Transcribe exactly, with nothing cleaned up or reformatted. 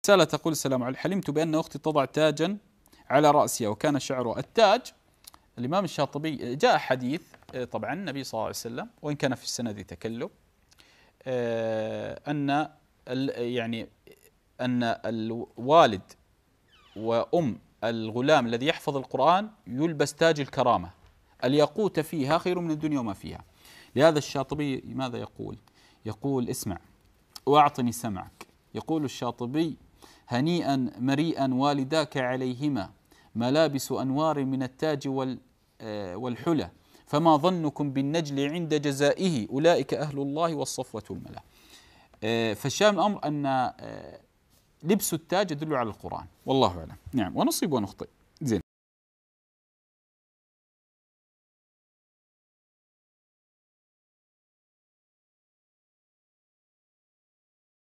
رسالة تقول: السلام عليكم، حلمت بأن أختي تضع تاجا على رأسها وكان شعره التاج. الإمام الشاطبي جاء حديث طبعا النبي صلى الله عليه وسلم، وإن كان في السند تكلم، أن يعني أن الوالد وأم الغلام الذي يحفظ القرآن يلبس تاج الكرامة، الياقوت فيها خير من الدنيا وما فيها. لهذا الشاطبي ماذا يقول؟ يقول: اسمع وأعطني سمعك. يقول الشاطبي: هنيئا مريئا والداك عليهما ملابس أنوار من التاج والحلى، فما ظنكم بالنجل عند جزائه، أولئك أهل الله والصفوة الملا. فالشام الأمر أن لبس التاج يدل على القرآن، والله أعلم. نعم، ونصيب ونخطئ.